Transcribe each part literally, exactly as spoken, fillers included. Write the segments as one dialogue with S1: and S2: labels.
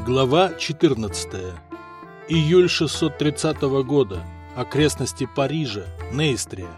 S1: Глава четырнадцатая. Июль шестьсот тридцатого года. Окрестности Парижа, Нейстрия.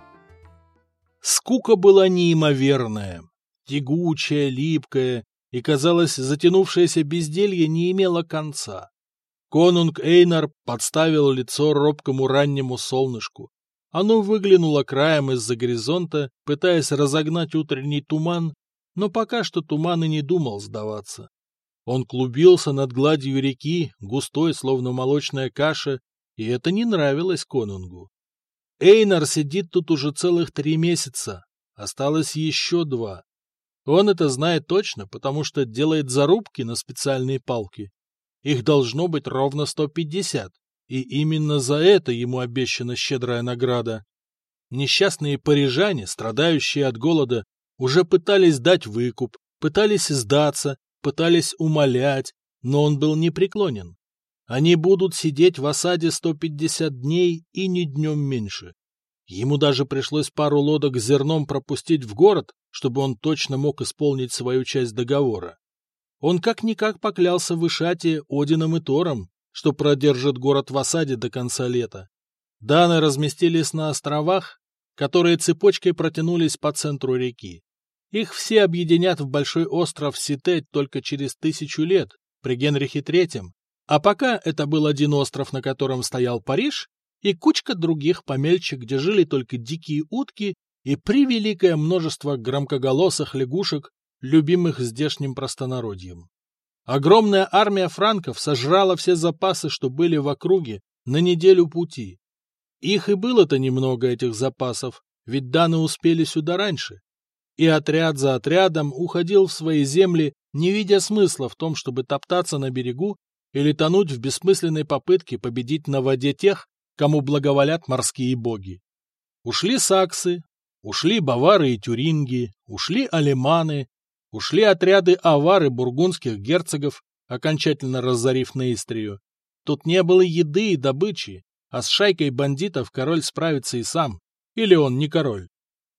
S1: Скука была неимоверная, тягучая, липкая, и, казалось, затянувшееся безделье не имело конца. Конунг Эйнар подставил лицо робкому раннему солнышку. Оно выглянуло краем из-за горизонта, пытаясь разогнать утренний туман, но пока что туман и не думал сдаваться. Он клубился над гладью реки, густой, словно молочная каша, и это не нравилось конунгу. Эйнар сидит тут уже целых три месяца, осталось еще два. Он это знает точно, потому что делает зарубки на специальные палки. Их должно быть ровно сто пятьдесят, и именно за это ему обещана щедрая награда. Несчастные парижане, страдающие от голода, уже пытались дать выкуп, пытались сдаться, пытались умолять, но он был непреклонен. Они будут сидеть в осаде сто пятьдесят дней и ни днем меньше. Ему даже пришлось пару лодок с зерном пропустить в город, чтобы он точно мог исполнить свою часть договора. Он как-никак поклялся в Ишате Одином и Тором, что продержит город в осаде до конца лета. Даны разместились на островах, которые цепочкой протянулись по центру реки. Их все объединят в большой остров Сите только через тысячу лет, при Генрихе Третьем, а пока это был один остров, на котором стоял Париж, и кучка других помельче, где жили только дикие утки и превеликое множество громкоголосых лягушек, любимых здешним простонародьем. Огромная армия франков сожрала все запасы, что были в округе, на неделю пути. Их и было-то немного, этих запасов, ведь даны успели сюда раньше. И отряд за отрядом уходил в свои земли, не видя смысла в том, чтобы топтаться на берегу или тонуть в бессмысленной попытке победить на воде тех, кому благоволят морские боги. Ушли саксы, ушли бавары и тюринги, ушли алеманы, ушли отряды авар и бургундских герцогов, окончательно разорив Нейстрию. Тут не было еды и добычи, а с шайкой бандитов король справится и сам. Или он не король?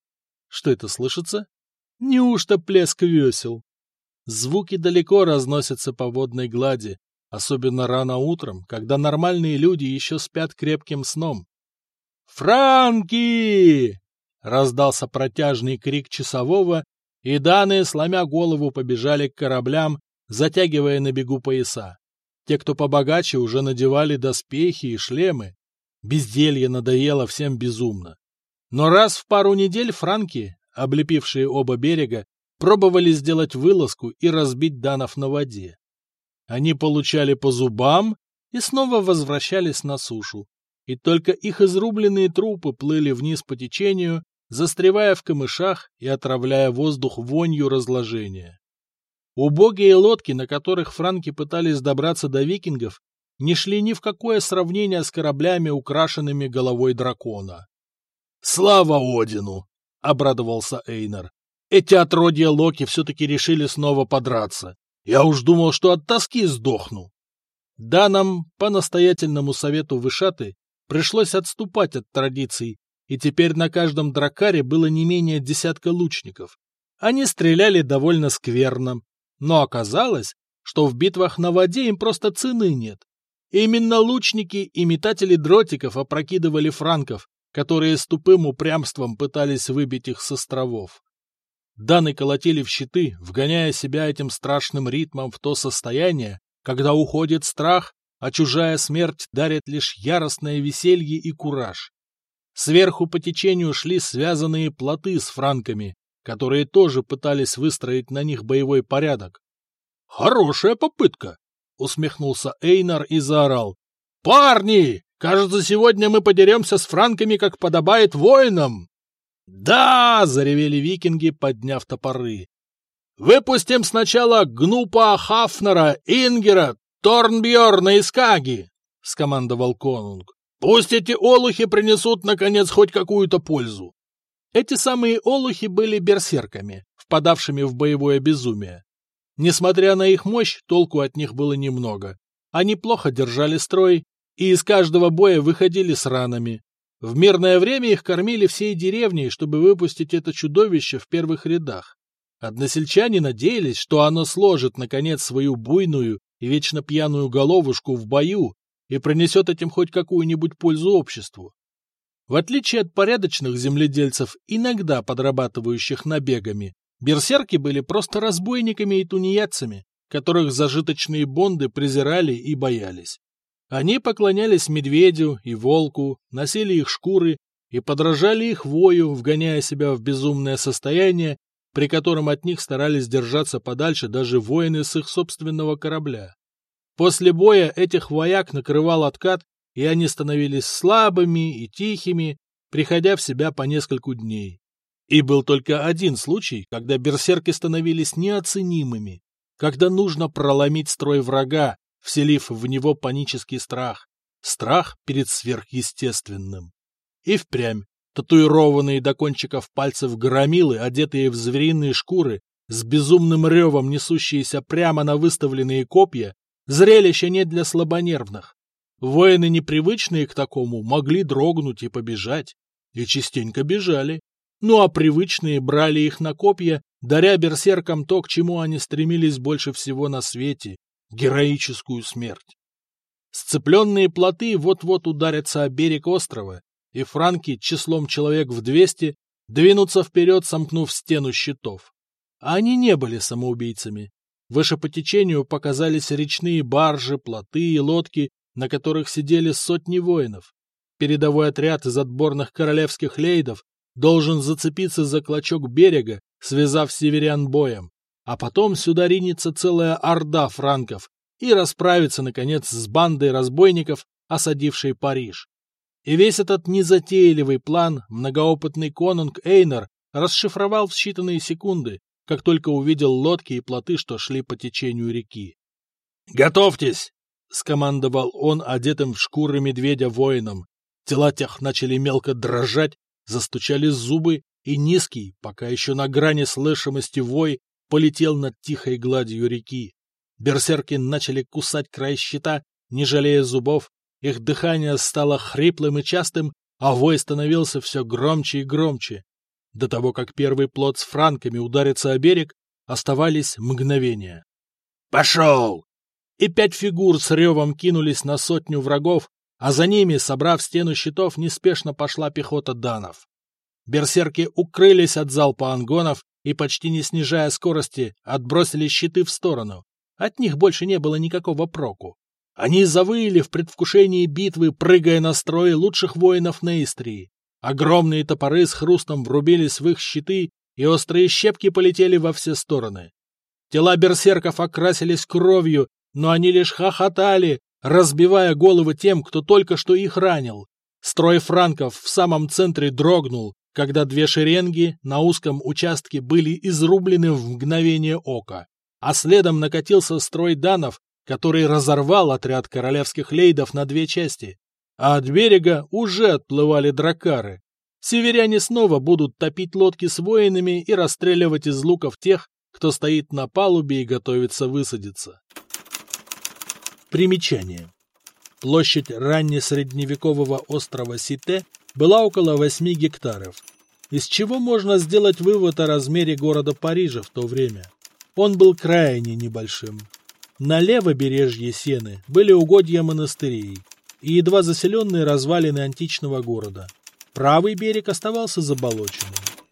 S1: Что это слышится? Неужто плеск весел? Звуки далеко разносятся по водной глади, особенно рано утром, когда нормальные люди еще спят крепким сном. «Франки!» — раздался протяжный крик часового, и даны, сломя голову, побежали к кораблям, затягивая на бегу пояса. Те, кто побогаче, уже надевали доспехи и шлемы. Безделье надоело всем безумно. Но раз в пару недель франки, облепившие оба берега, пробовали сделать вылазку и разбить данов на воде. Они получали по зубам и снова возвращались на сушу, и только их изрубленные трупы плыли вниз по течению, застревая в камышах и отравляя воздух вонью разложения. Убогие лодки, на которых франки пытались добраться до викингов, не шли ни в какое сравнение с кораблями, украшенными головой дракона. «Слава Одину!» — обрадовался Эйнар. «Эти отродья Локи все-таки решили снова подраться. Я уж думал, что от тоски сдохну». Данам, по настоятельному совету Вишаты, пришлось отступать от традиций, и теперь на каждом дракаре было не менее десятка лучников. Они стреляли довольно скверно, но оказалось, что в битвах на воде им просто цены нет. Именно лучники и метатели дротиков опрокидывали франков, которые с тупым упрямством пытались выбить их с островов. Даны колотили в щиты, вгоняя себя этим страшным ритмом в то состояние, когда уходит страх, а чужая смерть дарит лишь яростное веселье и кураж. Сверху по течению шли связанные плоты с франками, которые тоже пытались выстроить на них боевой порядок. «Хорошая попытка!» — усмехнулся Эйнар и заорал. «Парни! Кажется, сегодня мы подеремся с франками, как подобает воинам!» «Да!» — заревели викинги, подняв топоры. «Выпустим сначала Гнупа Хафнера, Ингера, Торнбьорна и Скаги!» — скомандовал конунг. «Пусть эти олухи принесут, наконец, хоть какую-то пользу!» Эти самые олухи были берсерками, впадавшими в боевое безумие. Несмотря на их мощь, толку от них было немного. Они плохо держали строй, и из каждого боя выходили с ранами. В мирное время их кормили всей деревней, чтобы выпустить это чудовище в первых рядах. Односельчане надеялись, что оно сложит, наконец, свою буйную и вечно пьяную головушку в бою и принесет этим хоть какую-нибудь пользу обществу. В отличие от порядочных земледельцев, иногда подрабатывающих набегами, берсерки были просто разбойниками и тунеядцами, которых зажиточные бонды презирали и боялись. Они поклонялись медведю и волку, носили их шкуры и подражали их вою, вгоняя себя в безумное состояние, при котором от них старались держаться подальше даже воины с их собственного корабля. После боя этих вояк накрывал откат, и они становились слабыми и тихими, приходя в себя по нескольку дней. И был только один случай, когда берсерки становились неоценимыми, когда нужно проломить строй врага, вселив в него панический страх, страх перед сверхъестественным. И впрямь, татуированные до кончиков пальцев громилы, одетые в звериные шкуры, с безумным ревом несущиеся прямо на выставленные копья, зрелище не для слабонервных. Воины, непривычные к такому, могли дрогнуть и побежать, и частенько бежали. Ну а привычные брали их на копья, даря берсеркам то, к чему они стремились больше всего на свете — героическую смерть. Сцепленные плоты вот-вот ударятся о берег острова, и франки числом человек в двести двинутся вперед, сомкнув стену щитов. А они не были самоубийцами. Выше по течению показались речные баржи, плоты и лодки, на которых сидели сотни воинов. Передовой отряд из отборных королевских лейдов должен зацепиться за клочок берега, связав северян боем, а потом сюда ринется целая орда франков и расправится, наконец, с бандой разбойников, осадившей Париж. И весь этот незатейливый план многоопытный конунг Эйнар расшифровал в считанные секунды, как только увидел лодки и плоты, что шли по течению реки. «Готовьтесь!» — скомандовал он одетым в шкуры медведя воинам. Тела тех начали мелко дрожать, застучали зубы, и низкий, пока еще на грани слышимости вой, полетел над тихой гладью реки. Берсерки начали кусать край щита, не жалея зубов, их дыхание стало хриплым и частым, а вой становился все громче и громче. До того, как первый плот с франками ударится о берег, оставались мгновения. «Пошел!» И пять фигур с ревом кинулись на сотню врагов, а за ними, собрав стену щитов, неспешно пошла пехота данов. Берсерки укрылись от залпа ангонов и, почти не снижая скорости, отбросили щиты в сторону. От них больше не было никакого проку. Они завыли в предвкушении битвы, прыгая на строй лучших воинов Нейстрии. Огромные топоры с хрустом врубились в их щиты, и острые щепки полетели во все стороны. Тела берсерков окрасились кровью, но они лишь хохотали, разбивая головы тем, кто только что их ранил. Строй франков в самом центре дрогнул, когда две шеренги на узком участке были изрублены в мгновение ока, а следом накатился строй данов, который разорвал отряд королевских лейдов на две части. А от берега уже отплывали дракары. Северяне снова будут топить лодки с воинами и расстреливать из луков тех, кто стоит на палубе и готовится высадиться. Примечание. Площадь раннесредневекового острова Сите была около восьми гектаров, из чего можно сделать вывод о размере города Парижа в то время. Он был крайне небольшим. На левобережье Сены были угодья монастырей и едва заселенные развалины античного города. Правый берег оставался заболоченным.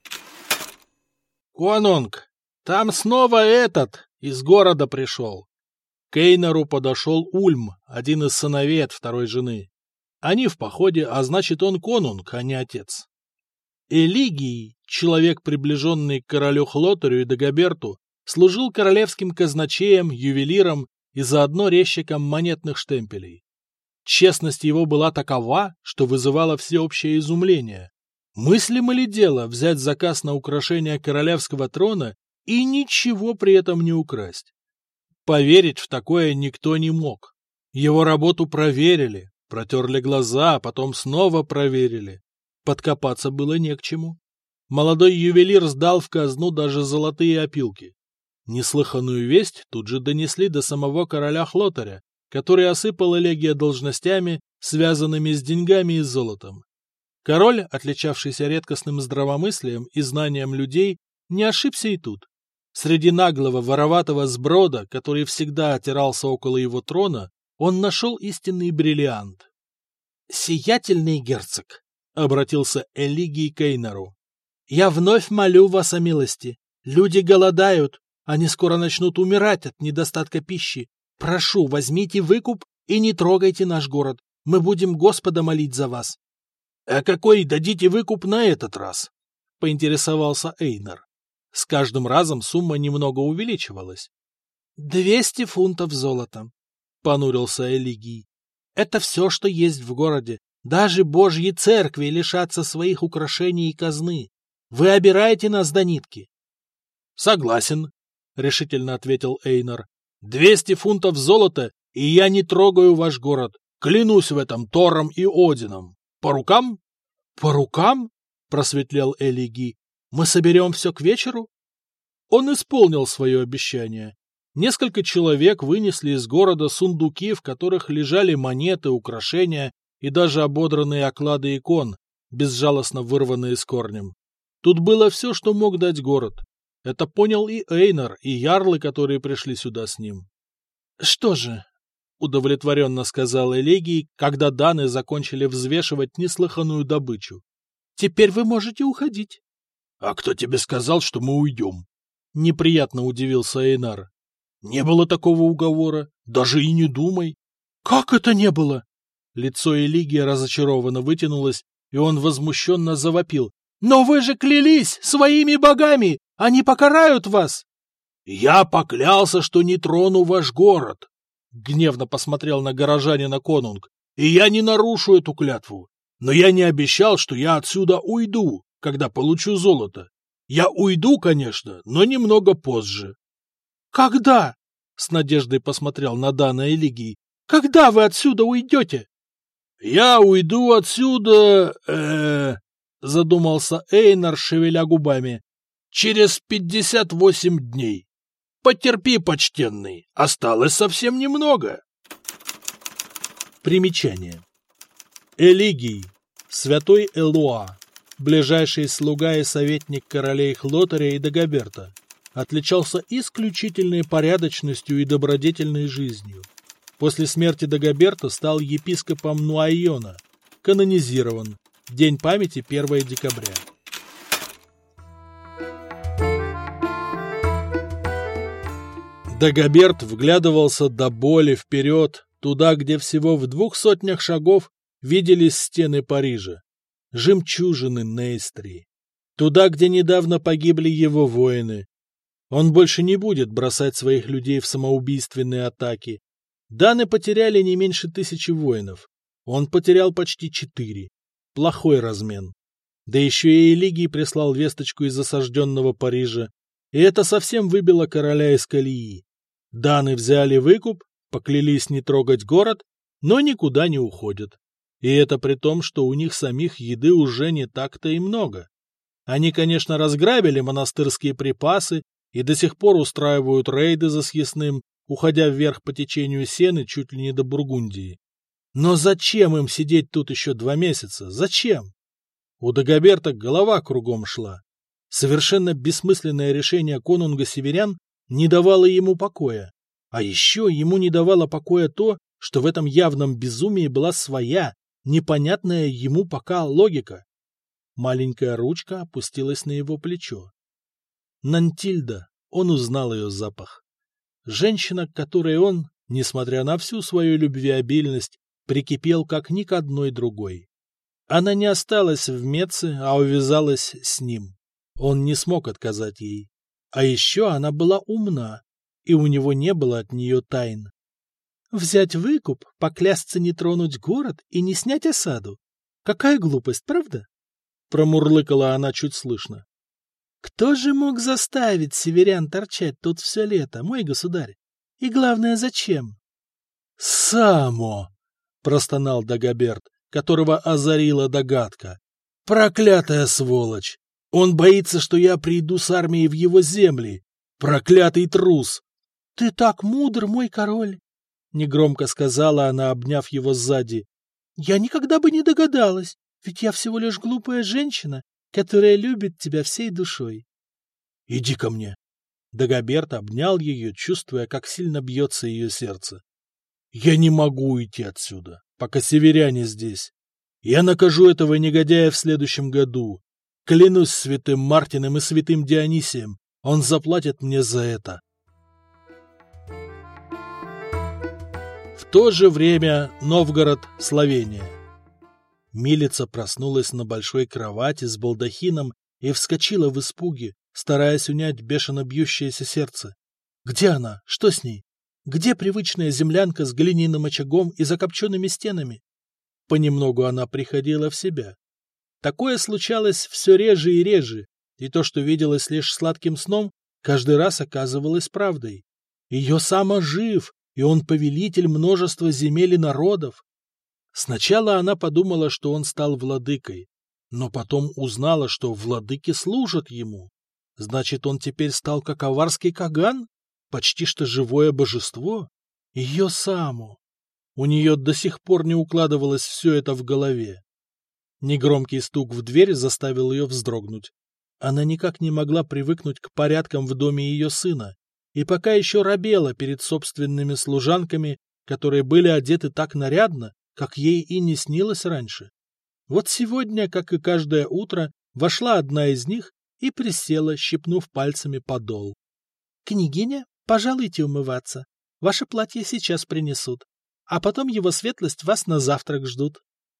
S1: «Конунг, там снова этот из города пришел!» К Эйнару подошел Ульм, один из сыновей от второй жены. Они в походе, а значит, он конунг, а не отец. Элигий, человек, приближенный к королю Хлотарю и Дагоберту, служил королевским казначеем, ювелиром и заодно резчиком монетных штемпелей. Честность его была такова, что вызывала всеобщее изумление. Мыслимо ли дело взять заказ на украшение королевского трона и ничего при этом не украсть? Поверить в такое никто не мог. Его работу проверили, протерли глаза, а потом снова проверили. Подкопаться было не к чему. Молодой ювелир сдал в казну даже золотые опилки. Неслыханную весть тут же донесли до самого короля Хлотаря, который осыпал Элегия должностями, связанными с деньгами и золотом. Король, отличавшийся редкостным здравомыслием и знанием людей, не ошибся и тут. Среди наглого вороватого сброда, который всегда отирался около его трона, он нашел истинный бриллиант. «Сиятельный герцог», — обратился Элигий к Эйнару, — «я вновь молю вас о милости. Люди голодают, они скоро начнут умирать от недостатка пищи. Прошу, возьмите выкуп и не трогайте наш город. Мы будем Господа молить за вас». «А какой дадите выкуп на этот раз?» — поинтересовался Эйнар. С каждым разом сумма немного увеличивалась. «Двести фунтов золота», — понурился Элигий. «Это все, что есть в городе. Даже божьи церкви лишатся своих украшений и казны. Вы обираете нас до нитки». «Согласен», — решительно ответил Эйнар. «Двести фунтов золота, и я не трогаю ваш город. Клянусь в этом Тором и Одином. По рукам?» «По рукам?» — просветлел Элигий. «Мы соберем все к вечеру?» Он исполнил свое обещание. Несколько человек вынесли из города сундуки, в которых лежали монеты, украшения и даже ободранные оклады икон, безжалостно вырванные с корнем. Тут было все, что мог дать город. Это понял и Эйнар, и ярлы, которые пришли сюда с ним. «Что же?» — удовлетворенно сказал Элегий, когда даны закончили взвешивать неслыханную добычу. «Теперь вы можете уходить». «А кто тебе сказал, что мы уйдем?» — неприятно удивился Эйнар. «Не было такого уговора, даже и не думай». «Как это не было?» Лицо Элигия разочарованно вытянулось, и он возмущенно завопил. «Но вы же клялись своими богами! Они покарают вас!» «Я поклялся, что не трону ваш город!» — гневно посмотрел на горожанина конунг. «И я не нарушу эту клятву. Но я не обещал, что я отсюда уйду, когда получу золото. Я уйду, конечно, но немного позже». «Когда?» — с надеждой посмотрел на Дана Элигий. «Когда вы отсюда уйдете?» «Я уйду отсюда... э задумался Эйнар, шевеля губами. «Через пятьдесят восемь дней. Потерпи, почтенный, осталось совсем немного». Примечание. Элигий, святой Элуа, ближайший слуга и советник королей Хлотаря и Дагоберта, отличался исключительной порядочностью и добродетельной жизнью. После смерти Дагоберта стал епископом Нуайона, канонизирован. День памяти первое декабря. Дагоберт вглядывался до боли вперед, туда, где всего в двух сотнях шагов виделись стены Парижа, жемчужины Нейстрии, туда, где недавно погибли его воины. Он больше не будет бросать своих людей в самоубийственные атаки. Даны потеряли не меньше тысячи воинов. Он потерял почти четыре. Плохой размен. Да еще и Элигий прислал весточку из осажденного Парижа, и это совсем выбило короля из колеи. Даны взяли выкуп, поклялись не трогать город, но никуда не уходят. И это при том, что у них самих еды уже не так-то и много. Они, конечно, разграбили монастырские припасы и до сих пор устраивают рейды за съестным, уходя вверх по течению Сены чуть ли не до Бургундии. Но зачем им сидеть тут еще два месяца? Зачем? У Дагоберта голова кругом шла. Совершенно бессмысленное решение конунга северян не давало ему покоя. А еще ему не давало покоя то, что в этом явном безумии была своя, непонятная ему пока логика. Маленькая ручка опустилась на его плечо. Нантильда, он узнал ее запах. Женщина, к которой он, несмотря на всю свою любвеобильность, прикипел как ни к одной другой. Она не осталась в Меце, а увязалась с ним. Он не смог отказать ей. А еще она была умна, и у него не было от нее тайн. Взять выкуп, поклясться не тронуть город и не снять осаду. Какая глупость, правда? Промурлыкала она чуть слышно. Кто же мог заставить северян торчать тут все лето, мой государь? И главное, зачем? Само! Простонал Дагоберт, которого озарила догадка. Проклятая сволочь! Он боится, что я приду с армией в его земли. Проклятый трус! — Ты так мудр, мой король! — негромко сказала она, обняв его сзади. — Я никогда бы не догадалась, ведь я всего лишь глупая женщина, которая любит тебя всей душой. — Иди ко мне. Дагоберт обнял ее, чувствуя, как сильно бьется ее сердце. — Я не могу уйти отсюда, пока северяне здесь. Я накажу этого негодяя в следующем году. Клянусь святым Мартином и святым Дионисием, он заплатит мне за это. В то же время Новгород, Словения. Милица проснулась на большой кровати с балдахином и вскочила в испуге, стараясь унять бешено бьющееся сердце. Где она? Что с ней? Где привычная землянка с глиняным очагом и закопченными стенами? Понемногу она приходила в себя. Такое случалось все реже и реже, и то, что виделось лишь сладким сном, каждый раз оказывалось правдой. Ее сам жив, и он повелитель множества земель и народов. Сначала она подумала, что он стал владыкой, но потом узнала, что владыки служат ему. Значит, он теперь стал как аварский Каган? Почти что живое божество? Ее саму. У нее до сих пор не укладывалось все это в голове. Негромкий стук в дверь заставил ее вздрогнуть. Она никак не могла привыкнуть к порядкам в доме ее сына, и пока еще робела перед собственными служанками, которые были одеты так нарядно, как ей и не снилось раньше. Вот сегодня, как и каждое утро, вошла одна из них и присела, щипнув пальцами подол. — Княгиня, пожалуйте умываться. Ваше платье сейчас принесут, а потом его светлость вас на завтрак ждут.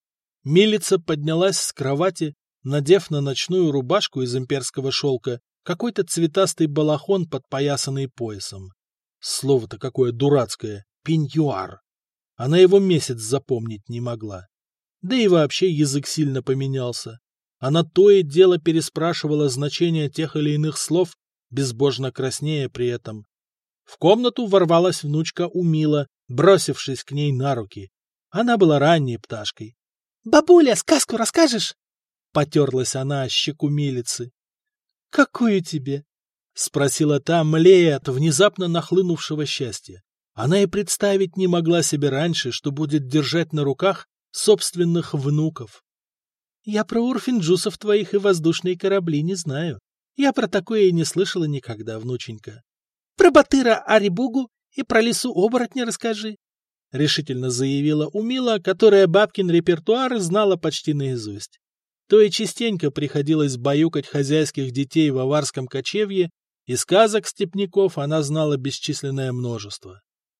S1: Милица поднялась с кровати, надев на ночную рубашку из имперского шелка какой-то цветастый балахон, подпоясанный поясом. Слово-то какое дурацкое — пеньюар. Она его месяц запомнить не могла. Да и вообще язык сильно поменялся. Она то и дело переспрашивала значение тех или иных слов, безбожно краснея при этом. В комнату ворвалась внучка Умила, бросившись к ней на руки. Она была ранней пташкой. — Бабуля, сказку расскажешь? — потерлась она о щеку милицы. — Какую тебе? — спросила та, млея от внезапно нахлынувшего счастья. Она и представить не могла себе раньше, что будет держать на руках собственных внуков. — Я про урфинджусов твоих и воздушные корабли не знаю. Я про такое и не слышала никогда, внученька. — Про Батыра Арибугу и про лису-оборотня расскажи, — решительно заявила Умила, которая бабкин репертуар знала почти наизусть. То и частенько приходилось баюкать хозяйских детей в аварском кочевье, и сказок степняков она знала бесчисленное множество.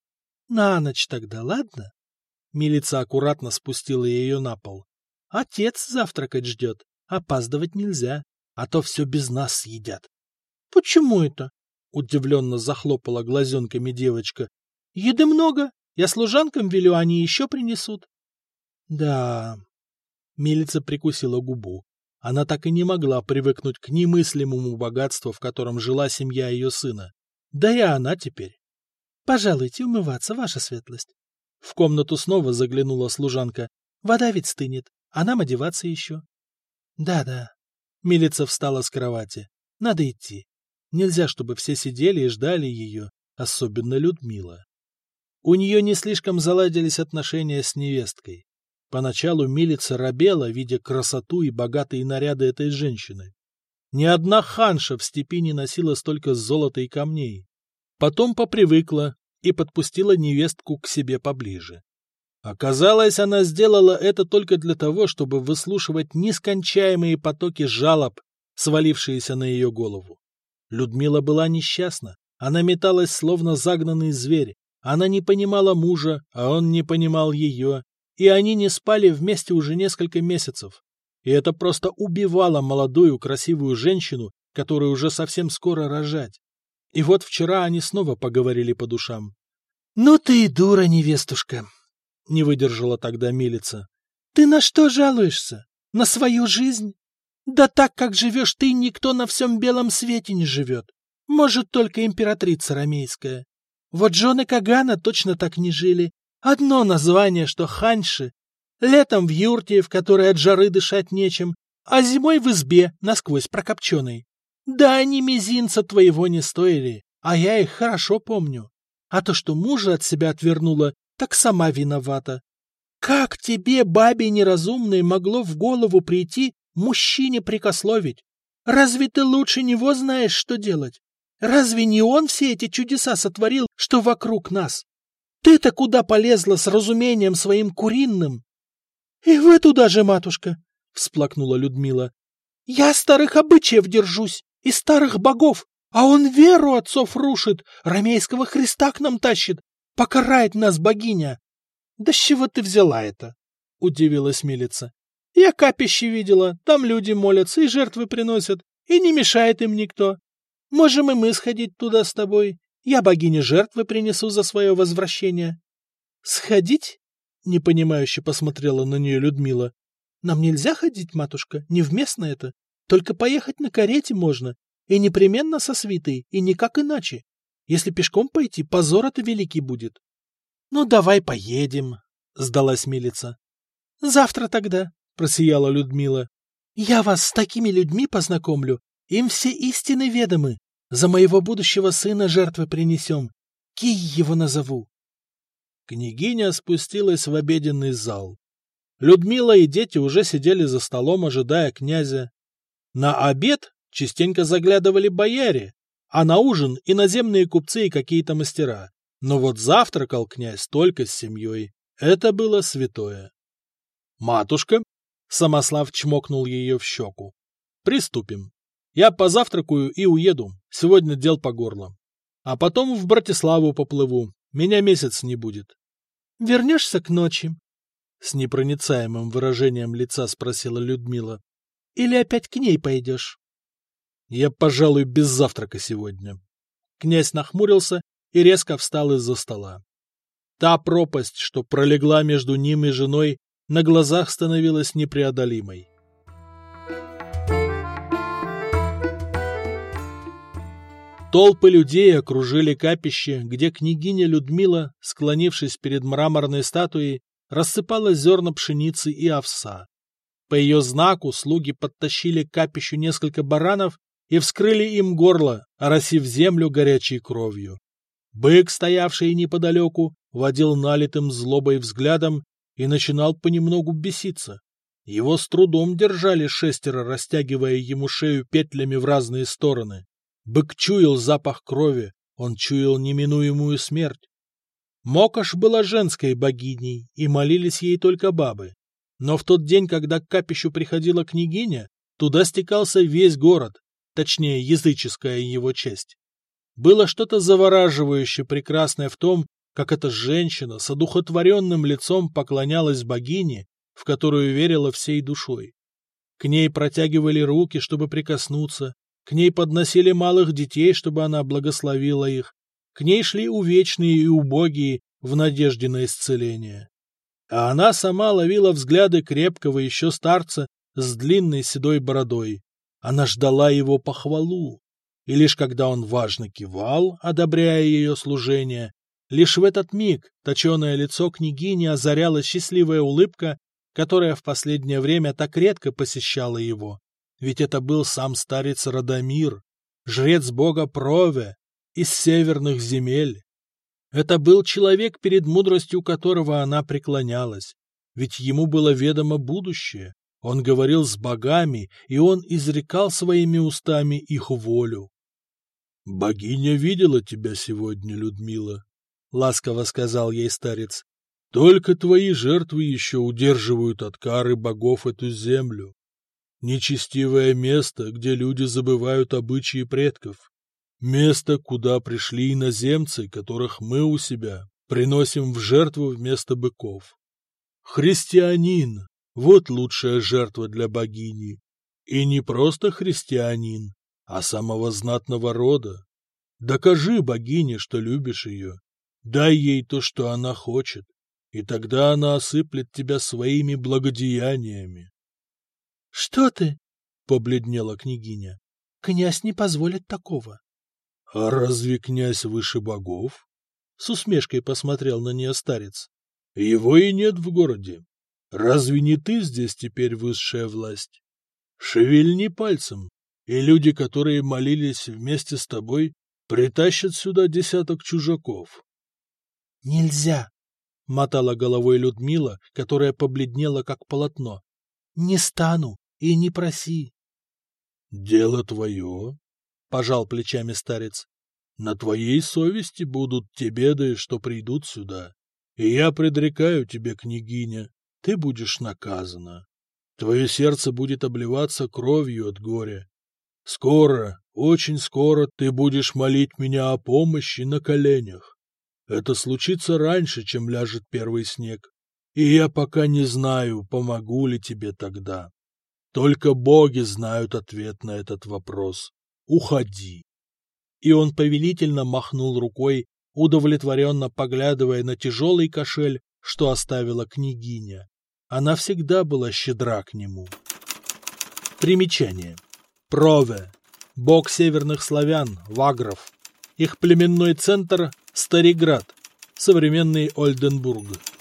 S1: — На ночь тогда, ладно? Милица аккуратно спустила ее на пол. — Отец завтракать ждет, опаздывать нельзя, а то все без нас съедят. — Почему это? — удивленно захлопала глазенками девочка. — Еды много, я служанкам велю, они еще принесут. — Да... Милица прикусила губу. Она так и не могла привыкнуть к немыслимому богатству, в котором жила семья ее сына. Да и она теперь. — Пожалуйте умываться, ваша светлость. В комнату снова заглянула служанка. — Вода ведь стынет, а нам одеваться еще. Да, — Да-да. Милица встала с кровати. — Надо идти. Нельзя, чтобы все сидели и ждали ее, особенно Людмила. У нее не слишком заладились отношения с невесткой. Поначалу милица робела, видя красоту и богатые наряды этой женщины. Ни одна ханша в степи не носила столько золота и камней. Потом попривыкла и подпустила невестку к себе поближе. Оказалось, она сделала это только для того, чтобы выслушивать нескончаемые потоки жалоб, свалившиеся на ее голову. Людмила была несчастна, она металась, словно загнанный зверь, она не понимала мужа, а он не понимал ее, и они не спали вместе уже несколько месяцев. И это просто убивало молодую красивую женщину, которая уже совсем скоро рожать. И вот вчера они снова поговорили по душам. — Ну ты и дура, невестушка! — не выдержала тогда милица. — Ты на что жалуешься? На свою жизнь? Да так, как живешь ты, никто на всем белом свете не живет. Может, только императрица ромейская. Вот жены Кагана точно так не жили. Одно название, что ханьши. Летом в юрте, в которой от жары дышать нечем, а зимой в избе, насквозь прокопченой. Да они мизинца твоего не стоили, а я их хорошо помню. А то, что мужа от себя отвернула, так сама виновата. Как тебе, бабе неразумной, могло в голову прийти мужчине прикословить? Разве ты лучше него знаешь, что делать? Разве не он все эти чудеса сотворил, что вокруг нас? Ты-то куда полезла с разумением своим куриным? — И вы туда же, матушка, — всплакнула Людмила. — Я старых обычаев держусь и старых богов, а он веру отцов рушит, ромейского Христа к нам тащит. Покарает нас богиня. — Да с чего ты взяла это? — удивилась милица. — Я капище видела, там люди молятся и жертвы приносят, и не мешает им никто. Можем и мы сходить туда с тобой. Я богине жертвы принесу за свое возвращение. — Сходить? — непонимающе посмотрела на нее Людмила. — Нам нельзя ходить, матушка, невместно это. Только поехать на карете можно, и непременно со свитой, и никак иначе. Если пешком пойти, позор это великий будет. — Ну, давай поедем, — сдалась милица. — Завтра тогда, — просияла Людмила. — Я вас с такими людьми познакомлю, им все истины ведомы. За моего будущего сына жертвы принесем. Кий его назову. Княгиня спустилась в обеденный зал. Людмила и дети уже сидели за столом, ожидая князя. На обед частенько заглядывали бояре, а на ужин иноземные купцы и какие-то мастера. Но вот завтракал князь только с семьей. Это было святое. «Матушка!» — Самослав чмокнул ее в щеку. «Приступим. Я позавтракаю и уеду. Сегодня дел по горло. А потом в Братиславу поплыву. Меня месяц не будет». «Вернешься к ночи?» — с непроницаемым выражением лица спросила Людмила. «Или опять к ней пойдешь?» «Я, пожалуй, без завтрака сегодня». Князь нахмурился и резко встал из-за стола. Та пропасть, что пролегла между ним и женой, на глазах становилась непреодолимой. Толпы людей окружили капище, где княгиня Людмила, склонившись перед мраморной статуей, рассыпала зерна пшеницы и овса. По ее знаку слуги подтащили к капищу несколько баранов и вскрыли им горло, оросив землю горячей кровью. Бык, стоявший неподалеку, водил налитым злобой взглядом и начинал понемногу беситься. Его с трудом держали шестеро, растягивая ему шею петлями в разные стороны. Бык чуял запах крови, он чуял неминуемую смерть. Мокош была женской богиней, и молились ей только бабы. Но в тот день, когда к капищу приходила княгиня, туда стекался весь город, точнее, языческая его часть. Было что-то завораживающе прекрасное в том, как эта женщина с одухотворенным лицом поклонялась богине, в которую верила всей душой. К ней протягивали руки, чтобы прикоснуться, к ней подносили малых детей, чтобы она благословила их, к ней шли увечные и убогие в надежде на исцеление. А она сама ловила взгляды крепкого еще старца с длинной седой бородой. Она ждала его похвалу, и лишь когда он важно кивал, одобряя ее служение, лишь в этот миг точеное лицо княгини озаряла счастливая улыбка, которая в последнее время так редко посещала его. Ведь это был сам старец Радомир, жрец бога Прове, из северных земель. Это был человек, перед мудростью которого она преклонялась, ведь ему было ведомо будущее, он говорил с богами, и он изрекал своими устами их волю. — Богиня видела тебя сегодня, Людмила, — ласково сказал ей старец. — Только твои жертвы еще удерживают от кары богов эту землю. Нечестивое место, где люди забывают обычаи предков. Место, куда пришли иноземцы, которых мы у себя приносим в жертву вместо быков. Христианин — вот лучшая жертва для богини. И не просто христианин, а самого знатного рода. Докажи богине, что любишь ее. Дай ей то, что она хочет, и тогда она осыплет тебя своими благодеяниями. — Что ты? — побледнела княгиня. — Князь не позволит такого. — А разве князь выше богов? — с усмешкой посмотрел на нее старец. — Его и нет в городе. Разве не ты здесь теперь высшая власть? Шевельни пальцем, и люди, которые молились вместе с тобой, притащат сюда десяток чужаков. — Нельзя! — мотала головой Людмила, которая побледнела, как полотно. — Не стану и не проси. — Дело твое, — пожал плечами старец. На твоей совести будут те беды, что придут сюда. И я предрекаю тебе, княгиня, ты будешь наказана. Твое сердце будет обливаться кровью от горя. Скоро, очень скоро ты будешь молить меня о помощи на коленях. Это случится раньше, чем ляжет первый снег, и я пока не знаю, помогу ли тебе тогда. Только боги знают ответ на этот вопрос. Уходи. И он повелительно махнул рукой, удовлетворенно поглядывая на тяжелый кошель, что оставила княгиня. Она всегда была щедра к нему. Примечание. Прове. Бог северных славян, вагров. Их племенной центр – Стариград, современный Ольденбург.